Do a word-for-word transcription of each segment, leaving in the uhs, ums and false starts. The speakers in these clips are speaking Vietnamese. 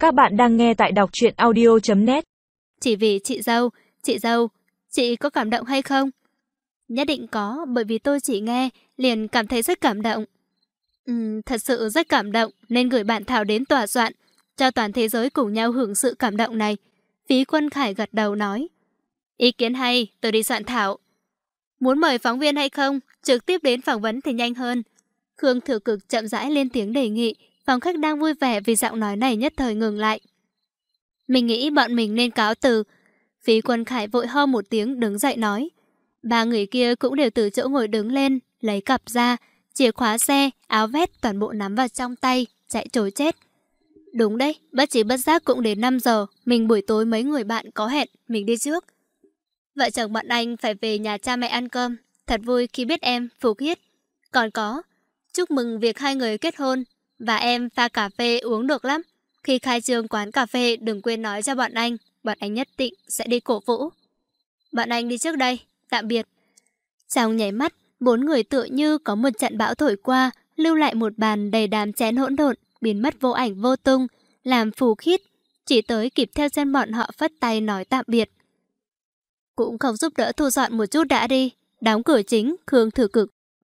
Các bạn đang nghe tại đọc truyện audio chấm net. Chỉ vì chị dâu, chị dâu, chị có cảm động hay không? Nhất định có, bởi vì tôi chỉ nghe, liền cảm thấy rất cảm động. Ừm, thật sự rất cảm động, nên gửi bản thảo đến tòa soạn, cho toàn thế giới cùng nhau hưởng sự cảm động này. Phí Quân Khải gật đầu nói. Ý kiến hay, tôi đi soạn thảo. Muốn mời phóng viên hay không? Trực tiếp đến phỏng vấn thì nhanh hơn. Khương Thừa Cực chậm rãi lên tiếng đề nghị. Phòng khách đang vui vẻ vì giọng nói này nhất thời ngừng lại. Mình nghĩ bọn mình nên cáo từ. Phí Quân Khải vội ho một tiếng đứng dậy nói. Ba người kia cũng đều từ chỗ ngồi đứng lên, lấy cặp ra, chìa khóa xe, áo vest toàn bộ nắm vào trong tay, chạy trối chết. Đúng đấy, bất trí bất giác cũng đến năm giờ, mình buổi tối mấy người bạn có hẹn, mình đi trước. Vợ chồng bọn anh phải về nhà cha mẹ ăn cơm, thật vui khi biết em, Phú Khiết. Còn có, chúc mừng việc hai người kết hôn, và em pha cà phê uống được lắm. Khi khai trương quán cà phê đừng quên nói cho bọn anh, bọn anh nhất định sẽ đi cổ vũ. Bọn anh đi trước đây, tạm biệt. Trong nháy mắt, bốn người tựa như có một trận bão thổi qua, lưu lại một bàn đầy đám chén hỗn độn, biến mất vô ảnh vô tung, làm Phù Khiết chỉ tới kịp theo chân bọn họ phất tay nói tạm biệt. Cũng không giúp đỡ thu dọn một chút đã đi. Đóng cửa chính, Khương Thừa Cực.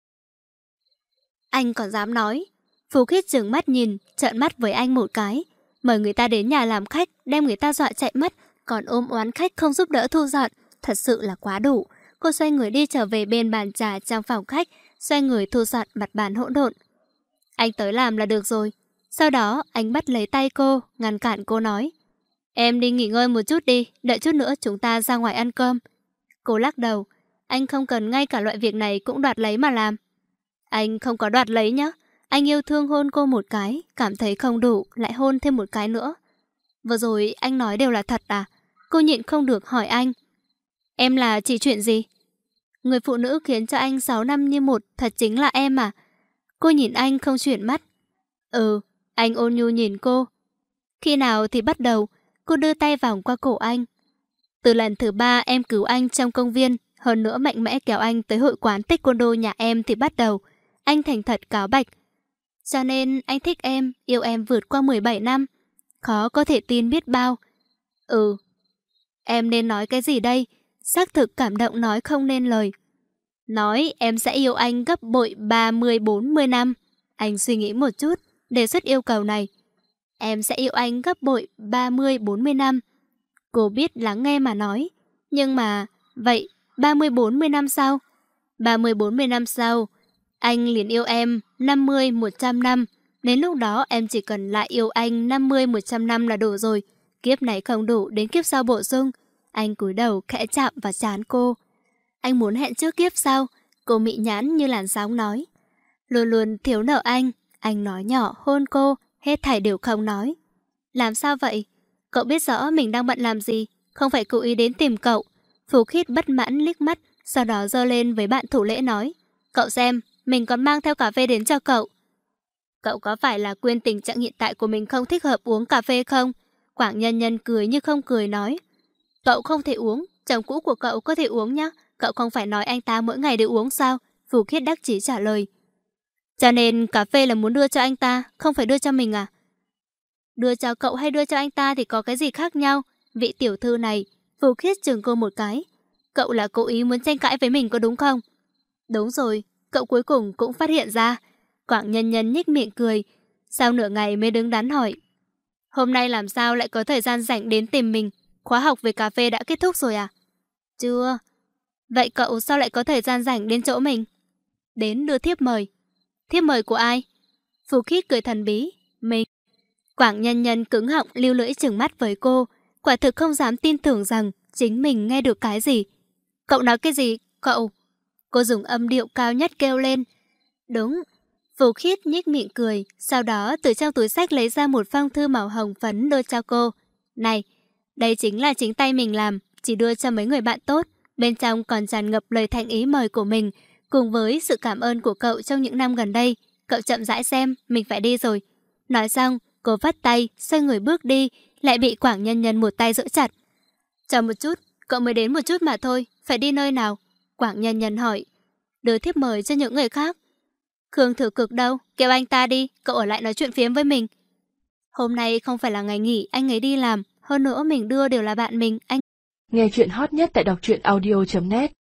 Anh còn dám nói? Phù Khiết trừng mắt nhìn, trợn mắt với anh một cái. Mời người ta đến nhà làm khách, đem người ta dọa chạy mất, còn ôm oán khách không giúp đỡ thu dọn, thật sự là quá đủ. Cô xoay người đi trở về bên bàn trà trong phòng khách, xoay người thu dọn mặt bàn hỗn độn. Anh tới làm là được rồi. Sau đó anh bắt lấy tay cô, ngăn cản cô nói. Em đi nghỉ ngơi một chút đi, đợi chút nữa chúng ta ra ngoài ăn cơm. Cô lắc đầu. Anh không cần ngay cả loại việc này cũng đoạt lấy mà làm. Anh không có đoạt lấy nhá. Anh yêu thương hôn cô một cái, cảm thấy không đủ, lại hôn thêm một cái nữa. Vừa rồi anh nói đều là thật à? Cô nhịn không được hỏi anh. Em là chỉ chuyện gì? Người phụ nữ khiến cho anh sáu năm như một thật chính là em à? Cô nhìn anh không chuyển mắt. Ừ, anh ôn nhu nhìn cô. Khi nào thì bắt đầu? Cô đưa tay vòng qua cổ anh. Từ lần thứ ba em cứu anh trong công viên, hơn nữa mạnh mẽ kéo anh tới hội quán taekwondo nhà em thì bắt đầu. Anh thành thật cáo bạch. Cho nên anh thích em, yêu em vượt qua mười bảy năm. Khó có thể tin biết bao. Ừ. Em nên nói cái gì đây? Xác thực cảm động nói không nên lời. Nói em sẽ yêu anh gấp bội ba mươi bốn mươi năm. Anh suy nghĩ một chút, đề xuất yêu cầu này. Em sẽ yêu anh gấp bội ba mươi bốn mươi năm. Cô biết lắng nghe mà nói. Nhưng mà, vậy ba mươi bốn mươi năm sau? ba mươi bốn mươi năm sau, anh liền yêu em năm mươi một trăm năm. Đến lúc đó em chỉ cần lại yêu anh năm mươi một trăm năm là đủ rồi. Kiếp này không đủ, đến kiếp sau bổ sung. Anh cúi đầu khẽ chạm vào trán cô. Anh muốn hẹn trước kiếp sau? Cô mị nhãn như làn sóng nói. Luôn luôn thiếu nợ anh. Anh nói nhỏ hôn cô, hết thảy đều không nói. Làm sao vậy? Cậu biết rõ mình đang bận làm gì, không phải cố ý đến tìm cậu. Phú Khiết bất mãn liếc mắt, sau đó giơ lên với bạn thủ lễ nói. Cậu xem, mình còn mang theo cà phê đến cho cậu. Cậu có phải là quên tình trạng hiện tại của mình không thích hợp uống cà phê không? Quảng Nhân Nhân cười như không cười nói. Cậu không thể uống, chồng cũ của cậu có thể uống nhá. Cậu không phải nói anh ta mỗi ngày đều uống sao? Phú Khiết đắc chí trả lời. Cho nên cà phê là muốn đưa cho anh ta, không phải đưa cho mình à? Đưa cho cậu hay đưa cho anh ta thì có cái gì khác nhau? Vị tiểu thư này, Phú Khiết chừng cô một cái. Cậu là cố ý muốn tranh cãi với mình có đúng không? Đúng rồi, cậu cuối cùng cũng phát hiện ra. Quảng Nhân Nhân nhếch miệng cười. Sau nửa ngày mới đứng đắn hỏi. Hôm nay làm sao lại có thời gian rảnh đến tìm mình? Khóa học về cà phê đã kết thúc rồi à? Chưa. Vậy cậu sao lại có thời gian rảnh đến chỗ mình? Đến đưa thiếp mời. Thiếp mời của ai? Phú Khiết cười thần bí. Mình. Quảng Nhân Nhân cứng họng lưu lưỡi trừng mắt với cô. Quả thực không dám tin tưởng rằng chính mình nghe được cái gì. Cậu nói cái gì? Cậu. Cô dùng âm điệu cao nhất kêu lên. Đúng. Phú Khiết nhếch miệng cười. Sau đó từ trong túi xách lấy ra một phong thư màu hồng phấn đưa cho cô. Này, đây chính là chính tay mình làm, chỉ đưa cho mấy người bạn tốt. Bên trong còn tràn ngập lời thành ý mời của mình, cùng với sự cảm ơn của cậu trong những năm gần đây. Cậu chậm rãi xem, mình phải đi rồi. Nói xong, cô vắt tay, xoay người bước đi, lại bị Quảng Nhân Nhân một tay giữ chặt. Chờ một chút, cậu mới đến một chút mà thôi, phải đi nơi nào? Quảng Nhân Nhân hỏi. Đưa thiếp mời cho những người khác. Khương Thừa Cực đâu? Kêu anh ta đi, cậu ở lại nói chuyện phiếm với mình. Hôm nay không phải là ngày nghỉ, anh ấy đi làm. Hơn nữa mình đưa đều là bạn mình, anh... Nghe chuyện hot nhất tại đọc truyện audio chấm net.